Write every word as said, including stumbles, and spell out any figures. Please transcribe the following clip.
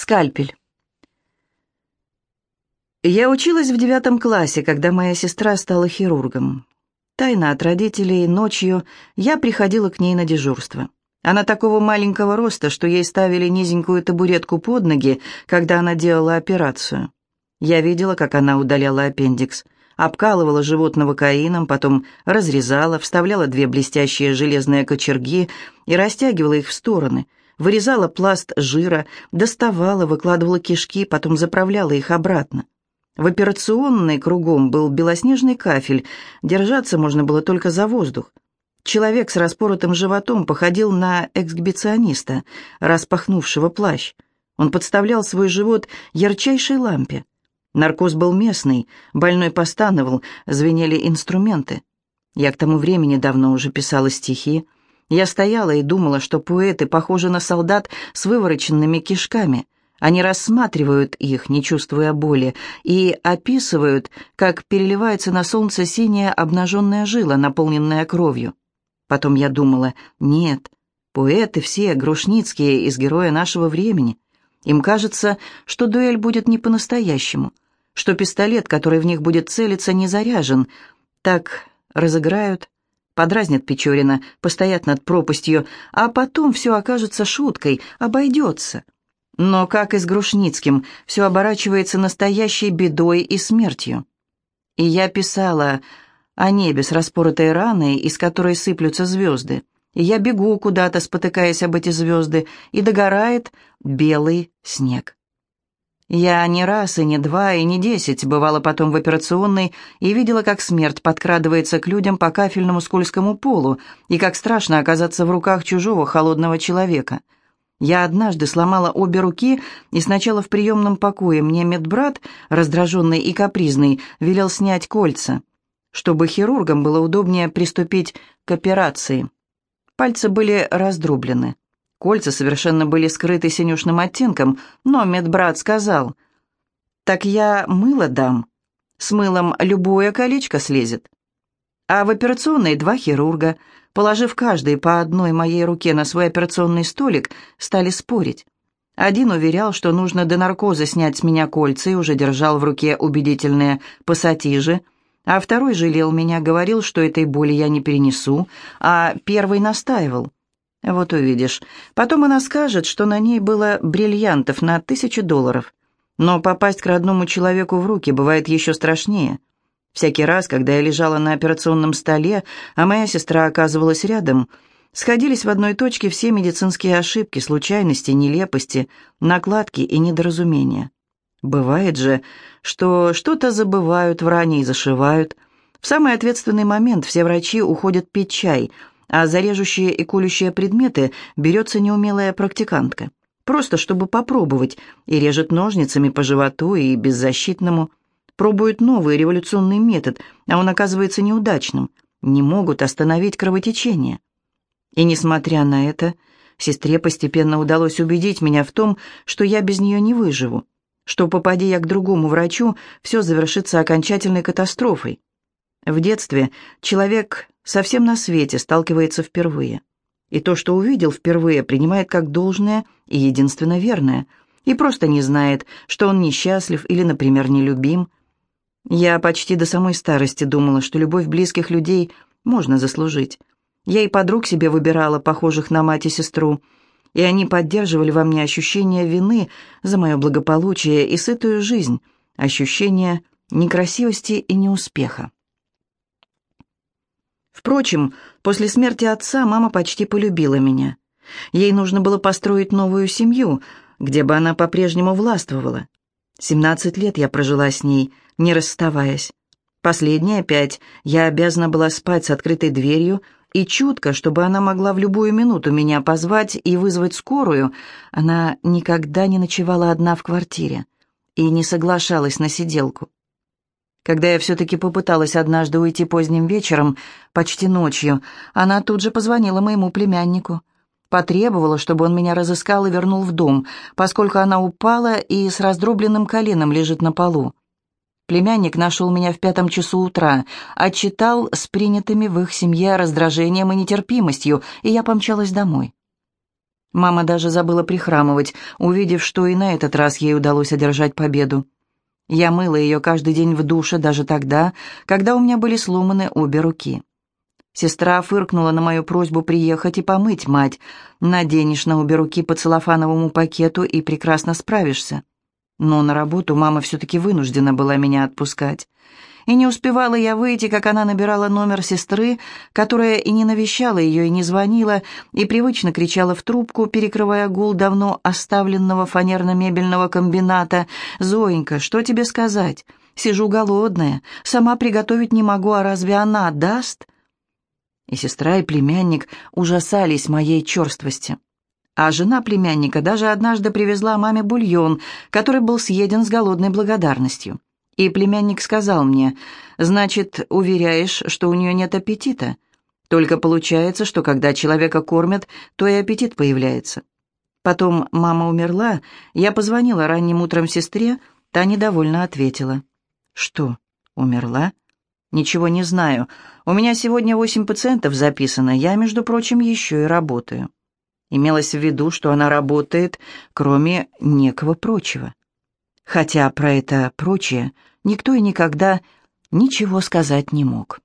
Скальпель. Я училась в девятом классе, когда моя сестра стала хирургом. Тайно от родителей ночью я приходила к ней на дежурство. Она такого маленького роста, что ей ставили низенькую табуретку под ноги, когда она делала операцию. Я видела, как она удаляла аппендикс, обкалывала живот новокаином, потом разрезала, вставляла две блестящие железные кочерги и растягивала их в стороны, вырезала пласт жира, доставала, выкладывала кишки, потом заправляла их обратно. В операционной кругом был белоснежный кафель, держаться можно было только за воздух. Человек с распоротым животом походил на эксгибициониста, распахнувшего плащ. Он подставлял свой живот ярчайшей лампе. Наркоз был местный, больной постановал, звенели инструменты. Я к тому времени давно уже писала стихи. Я стояла и думала, что поэты похожи на солдат с вывороченными кишками. Они рассматривают их, не чувствуя боли, и описывают, как переливается на солнце синяя обнаженная жила, наполненная кровью. Потом я думала, нет, поэты все грушницкие из «Героя нашего времени». Им кажется, что дуэль будет не по-настоящему, что пистолет, который в них будет целиться, не заряжен. Так разыграют, подразнят Печорина, постоят над пропастью, а потом все окажется шуткой, обойдется. Но, как и с Грушницким, все оборачивается настоящей бедой и смертью. И я писала о небе с распоротой раной, из которой сыплются звезды. И я бегу куда-то, спотыкаясь об эти звезды, и догорает белый снег. Я не раз, и не два, и не десять бывала потом в операционной и видела, как смерть подкрадывается к людям по кафельному скользкому полу, и как страшно оказаться в руках чужого холодного человека. Я однажды сломала обе руки, и сначала в приемном покое мне медбрат, раздраженный и капризный, велел снять кольца, чтобы хирургам было удобнее приступить к операции. Пальцы были раздроблены. Кольца совершенно были скрыты синюшным оттенком, но медбрат сказал: «Так я мыло дам. С мылом любое колечко слезет». А в операционной два хирурга, положив каждый по одной моей руке на свой операционный столик, стали спорить. Один уверял, что нужно до наркоза снять с меня кольца, и уже держал в руке убедительные пассатижи, а второй жалел меня, говорил, что этой боли я не перенесу, а первый настаивал. Вот увидишь. Потом она скажет, что на ней было бриллиантов на тысячу долларов. Но попасть к родному человеку в руки бывает еще страшнее. Всякий раз, когда я лежала на операционном столе, а моя сестра оказывалась рядом, сходились в одной точке все медицинские ошибки, случайности, нелепости, накладки и недоразумения. Бывает же, что что-то забывают в ране и зашивают. В самый ответственный момент все врачи уходят пить чай, а за режущие и колющие предметы берется неумелая практикантка. Просто чтобы попробовать, и режет ножницами по животу и беззащитному. Пробуют новый революционный метод, а он оказывается неудачным. Не могут остановить кровотечение. И несмотря на это, сестре постепенно удалось убедить меня в том, что я без нее не выживу, что, попади я к другому врачу, все завершится окончательной катастрофой. В детстве человек совсем на свете сталкивается впервые. И то, что увидел впервые, принимает как должное и единственно верное, и просто не знает, что он несчастлив или, например, нелюбим. Я почти до самой старости думала, что любовь близких людей можно заслужить. Я и подруг себе выбирала, похожих на мать и сестру, и они поддерживали во мне ощущение вины за мое благополучие и сытую жизнь, ощущение некрасивости и неуспеха. Впрочем, после смерти отца мама почти полюбила меня. Ей нужно было построить новую семью, где бы она по-прежнему властвовала. Семнадцать лет я прожила с ней, не расставаясь. Последние пять я обязана была спать с открытой дверью и чутко, чтобы она могла в любую минуту меня позвать и вызвать скорую. Она никогда не ночевала одна в квартире и не соглашалась на сиделку. Когда я все-таки попыталась однажды уйти поздним вечером, почти ночью, она тут же позвонила моему племяннику. Потребовала, чтобы он меня разыскал и вернул в дом, поскольку она упала и с раздробленным коленом лежит на полу. Племянник нашел меня в пятом часу утра, отчитал с принятыми в их семье раздражением и нетерпимостью, и я помчалась домой. Мама даже забыла прихрамывать, увидев, что и на этот раз ей удалось одержать победу. Я мыла ее каждый день в душе, даже тогда, когда у меня были сломаны обе руки. Сестра фыркнула на мою просьбу приехать и помыть мать. Наденешь на обе руки по целлофановому пакету и прекрасно справишься. Но на работу мама все-таки вынуждена была меня отпускать. И не успевала я выйти, как она набирала номер сестры, которая и не навещала ее, и не звонила, и привычно кричала в трубку, перекрывая гул давно оставленного фанерно-мебельного комбината. «Зоенька, что тебе сказать? Сижу голодная, сама приготовить не могу, а разве она даст?» И сестра, и племянник ужасались моей черствости. А жена племянника даже однажды привезла маме бульон, который был съеден с голодной благодарностью. И племянник сказал мне: «Значит, уверяешь, что у нее нет аппетита? Только получается, что когда человека кормят, то и аппетит появляется». Потом мама умерла, я позвонила ранним утром сестре, та недовольно ответила: «Что, умерла? Ничего не знаю. У меня сегодня восемь пациентов записано, я, между прочим, еще и работаю». Имелось в виду, что она работает, кроме некого прочего. Хотя про это прочее никто и никогда ничего сказать не мог.